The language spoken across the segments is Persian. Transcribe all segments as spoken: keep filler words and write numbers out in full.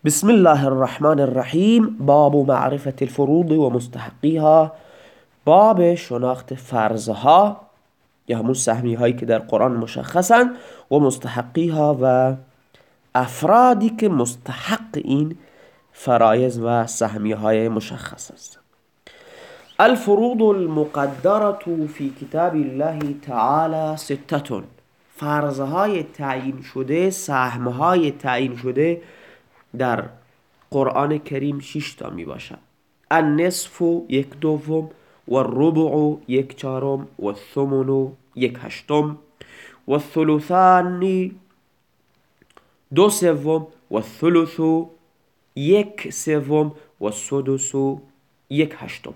بسم الله الرحمن الرحیم. باب معرفت الفروض و مستحقیها، باب شناخت فرضها یا همون سهمی هایی که در قرآن مشخصن و مستحقیها و افرادی که مستحق این فرایض و سهمی های مشخص است. الفروض المقدرة في کتاب الله تعالی ستة، فرضهای تعیین شده، سهمهای تعیین شده در قرآن کریم شش تا می باشد. النصف یک دوم، و الربع یک چهارم، و الثمن یک هشتم، و الثلثان دو سوم، و الثلث یک سوم، و السدس یک هشتم.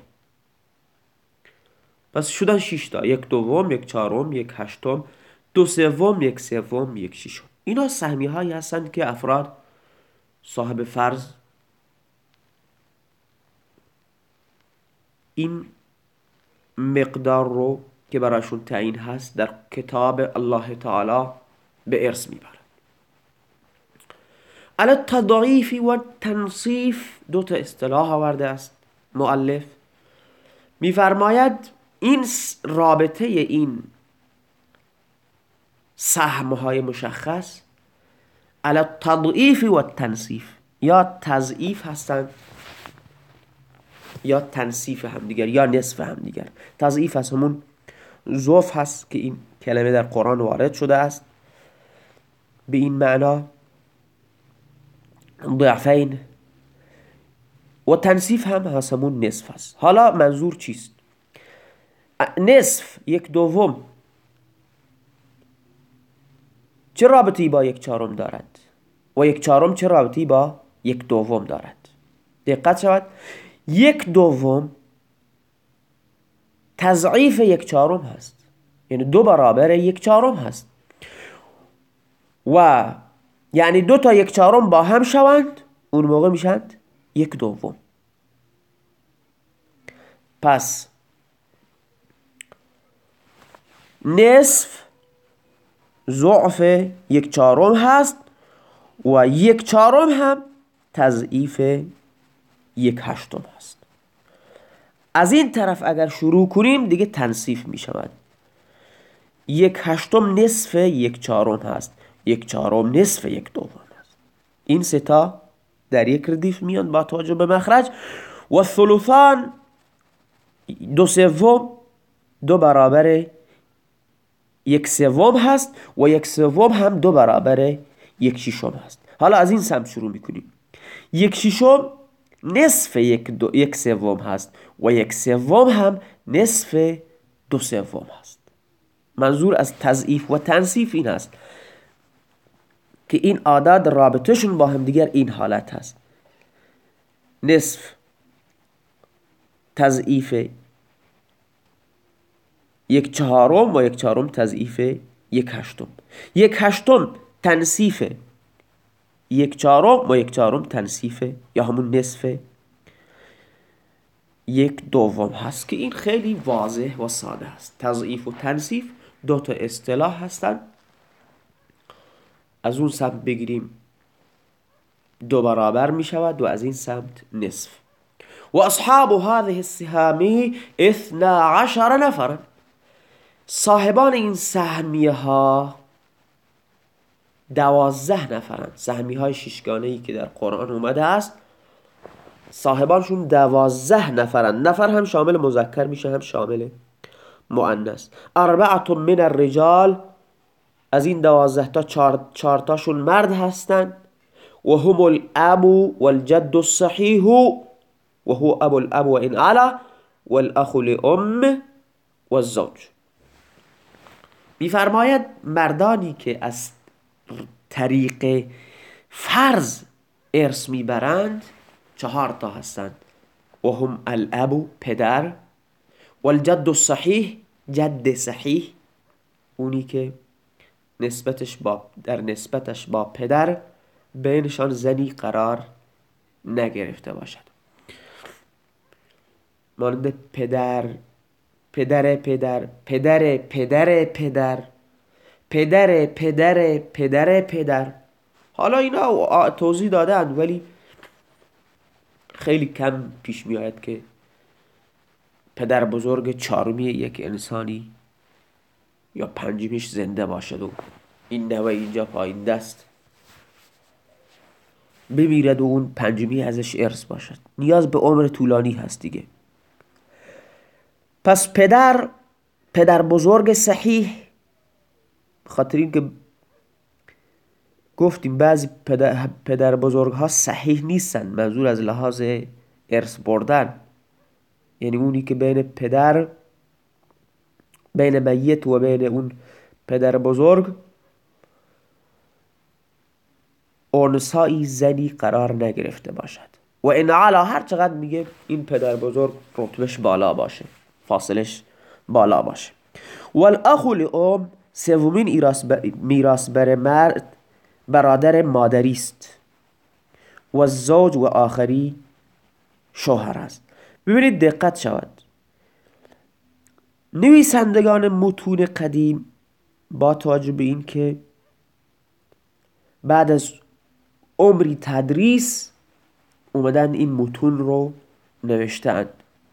پس شدن شش تا: یک دوم، یک چهارم، یک هشتم، دو سوم، یک سوم، یک ششم. اینا سهمی هایی هستند که افراد صاحب فرض این مقدار رو که براشون تعیین هست در کتاب الله تعالی به ارث میبرن. علی التضعیف و تنصیف دو تا اصطلاح آورده است مؤلف. میفرماید این رابطه این سهمهای مشخص علی التضعیف و تنصیف، یا تضعیف هستند یا تنصیف هم دیگر یا نصف هم دیگر. تضعیف هست همون ضعف هست که این کلمه در قرآن وارد شده است به این معنا، ضعفین. و تنصیف هم هست همون نصف هست. حالا منظور چیست؟ نصف یک دوم چه رابطی با یک چهارم دارد و یک چهارم چه رابطی با یک دوم دارد؟ دقت شود، یک دوم تضعیف یک چهارم هست، یعنی دو برابر یک چهارم هست، و یعنی دو تا یک چهارم با هم شوند اون موقع میشند یک دوم. پس نصف ضعف یک چهارم هست و یک چهارم هم تضعیف یک هشتم هست. از این طرف اگر شروع کنیم دیگه تنصیف می شود. یک هشتم نصف یک چهارم هست، یک چهارم نصف یک دوم هست. این سه تا در یک ردیف میان با توجه به مخرج. و الثلثان دو سوم دو برابر یک سوم هست و یک سوم هم دو برابر یک ششم هست. حالا از این سمت شروع میکنیم. یک ششم نصف یک, دو، یک سوم هست و یک سوم هم نصف دو سوم هست. منظور از تضعیف و تنصیف این هست که این اعداد رابطهشون با هم دیگر این حالت هست: نصف تضعیف یک چهارم و یک چهارم تضعیف یک هشتم، یک هشتم تنصیف یک چهارم و یک چهارم تنصیف یا همون نصف یک دوم هست که این خیلی واضح و ساده است. تضعیف و تنصیف دو تا اصطلاح هستند. از اون سمت بگیریم دو برابر می شود و از این سمت نصف. و اصحاب هذه السهام اثنا عشر نفر، صاحبان این سهمیه ها دوازده نفرند. سهمی های ششگانه‌ای که در قرآن اومده است صاحبانشون دوازده نفرند. نفر هم شامل مذکر میشه هم شامل مؤنث. اربعة من الرجال، از این دوازده تا چار, چار تاشون مرد هستند. و هم الاب والجد الصحیح و هو ابو الاب و ان علا والاخ لام والزوج. میفرماید مردانی که از طریق فرض ارث میبرند چهار تا هستند. و هم الاب پدر، والجد الصحیح جد صحیح، اونی که نسبتش با در نسبتش با پدر بینشان زنی قرار نگرفته باشد، مانند پدر پدر پدر پدر پدر پدر پدر پدر پدر پدر. حالا اینا توضیح دادند ولی خیلی کم پیش میآید که پدر بزرگ چهارمی یک انسانی یا پنجمیش زنده باشد و این نوه اینجا پایین دست بمیرد و اون پنجمی ازش ارث باشد. نیاز به عمر طولانی هست دیگه. پس پدر پدر بزرگ صحیح، خاطر این که گفتیم بعضی پدر, پدر بزرگ ها صحیح نیستن، منظور از لحاظ ارث بردن، یعنی اونی که بین پدر بین میت و بین اون پدر بزرگ اونسایی زنی قرار نگرفته باشد. و این علا هر چقدر میگه این پدر بزرگ رتبش بالا باشه، فاصلش بالا باشه. والاخو لام، سومین میراث بر مرد برادر مادری است و زوج و آخری شوهر است. ببینید دقت شود، نویسندگان متون قدیم با توجه به این که بعد از عمری تدریس اومدن این متون رو نوشتند،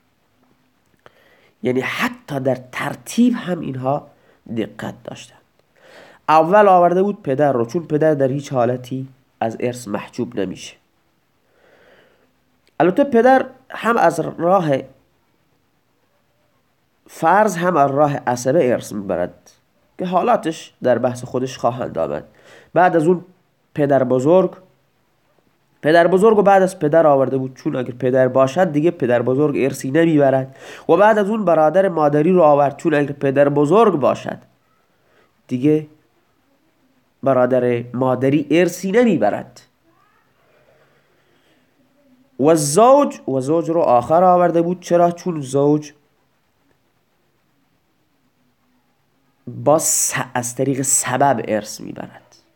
یعنی حتی در ترتیب هم اینها دقت داشتند. اول آورده بود پدر رو، چون پدر در هیچ حالتی از ارث محجوب نمیشه. البته پدر هم از راه فرض هم از راه عصبه ارث میبرد که حالاتش در بحث خودش خواهند آمد. بعد از اون پدر بزرگ پدر بزرگ و بعد از پدر آورده بود، چون اگر پدر باشد دیگه پدر بزرگ ارثی نمیبرد. و بعد از اون برادر مادری رو آورد، چون اگر پدر بزرگ باشد دیگه برادر مادری ارثی نمیبرد. و زوج و زوج رو آخر آورده بود. چرا؟ چون زوج با از طریق سبب ارث میبرد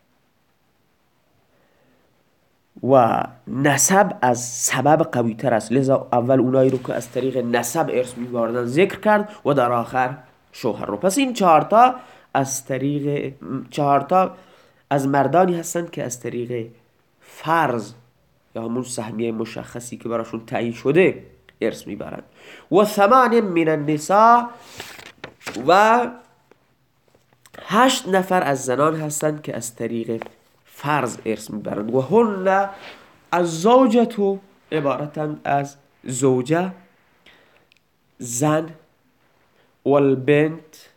و نسب از سبب قوی تر است، لذا اول اونایی رو که از طریق نسب ارث میبردن ذکر کرد و در آخر شوهر رو. پس این چهارتا از طریق چهارتا از مردانی هستند که از طریق فرض یا همون سهمیه مشخصی که براشون تعیین شده ارث میبرند. و ثمان من النساء، و هشت نفر از زنان هستند که از طریق فرض ارث میبرند. و هن از زوجتو، عبارتند از زوجه زن، والبنت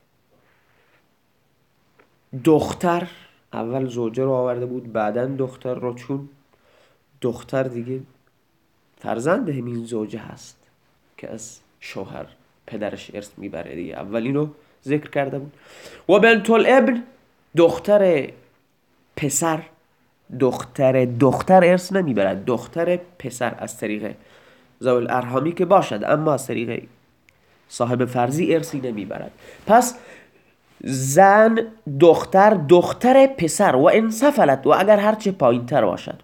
دختر، اول زوجه رو آورده بود بعدن دختر رو، چون دختر دیگه فرزند همین زوجه هست که از شوهر پدرش ارث میبره دیگه، اول اینو ذکر کرده بود. و بنت الابن دختر پسر، دختر دختر ارث نمیبرد، دختر پسر از طریق ذوی الارحامی که باشد، اما از طریق صاحب فرضی ارثی نمیبرد. پس زن دختر دختر پسر و انسفلت، و اگر هرچه پایین تر باشد.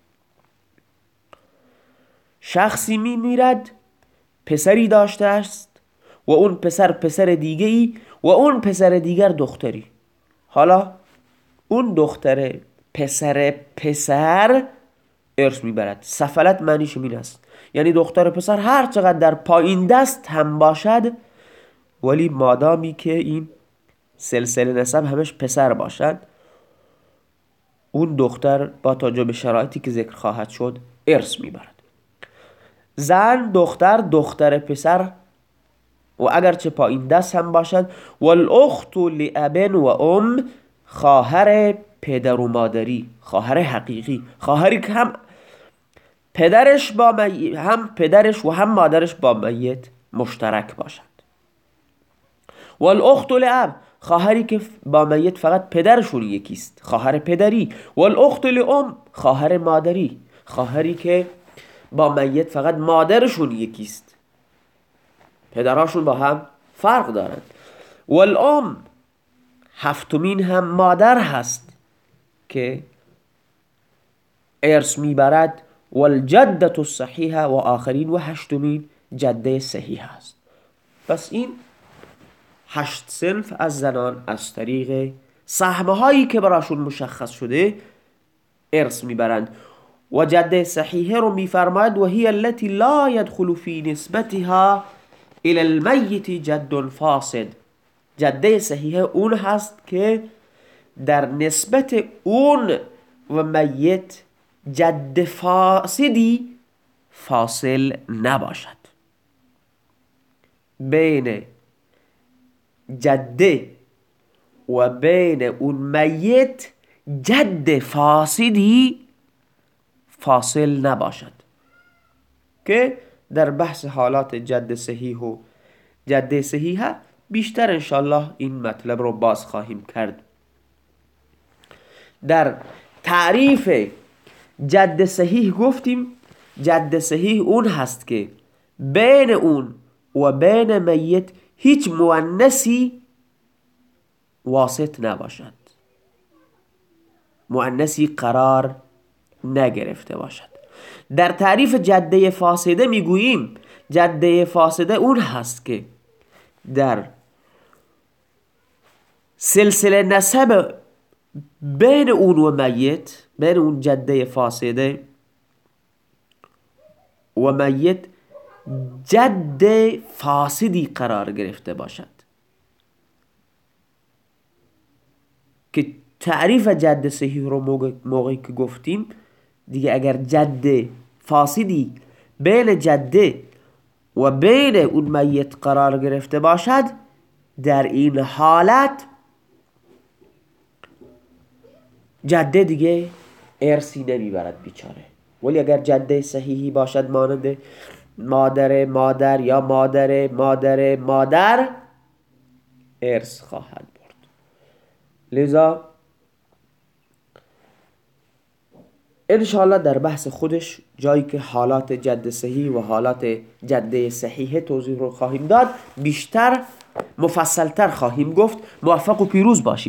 شخصی میمیرد پسری داشته است و اون پسر پسر دیگه ای و اون پسر دیگر دختری. حالا اون دختر پسر پسر ارث میبرد. سفلت معنیش این است، یعنی دختر پسر هر چقدر در پایین دست هم باشد، ولی مادامی که این سلسله نسب همش پسر باشد، اون دختر با توجه به شرایطی که ذکر خواهد شد ارث میبرد. زن دختر دختر پسر و اگرچه پایین دست هم باشد. والاخت لابن و ام، خواهر پدر و مادری، خواهر حقیقی، خواهری که هم پدرش با میت، هم پدرش و هم مادرش با میت مشترک باشد. والاخت لاب، خواهری که با میت فقط پدرشون یکیست، خواهر پدری. والاخت لام، خواهر مادری، خواهری که با میت فقط مادرشون یکیست، پدراشون با هم فرق دارند. والام، هفتمین هم مادر هست که ارث میبرد. والجدة الصحیحه، و آخرین و هشتمین جده صحیح است. پس این هشت صنف از زنان از طریق سهمهایی که براشون مشخص شده ارث میبرند. و جده صحیحه رو میفرماید و هی التي لا يدخل في نسبتها الى المیت جد فاسد. جده صحیحه اون هست که در نسبت اون و میت جد فاسدی فاصل نباشد. بین جده و بین اون میت جد فاسدی فاصل نباشد که در بحث حالات جد صحیح و جده صحیحه بیشتر انشالله این مطلب رو باز خواهیم کرد. در تعریف جد صحیح گفتیم جد صحیح اون هست که بین اون و بین میت هیچ مؤنثی واسط نباشد، مؤنثی قرار نگرفته باشد. در تعریف جده فاسده میگوییم جده فاسده اون هست که در سلسله نسب بین اون و میت، بین اون جده فاسده و میت جد فاسدی قرار گرفته باشد. که تعریف جد صحیح رو موقعی که گفتیم دیگه اگر جد فاسدی بین جده و بین اون میت قرار گرفته باشد در این حالت جده دیگه ارثی نمیبرد بیچاره. ولی اگر جده صحیحی باشد مانند مادر مادر یا مادر مادر مادر ارث خواهد برد. لذا انشاءالله در بحث خودش جایی که حالات جد صحیح و حالات جده صحیح توضیح رو خواهیم داد بیشتر مفصلتر خواهیم گفت. موفق و پیروز باشید.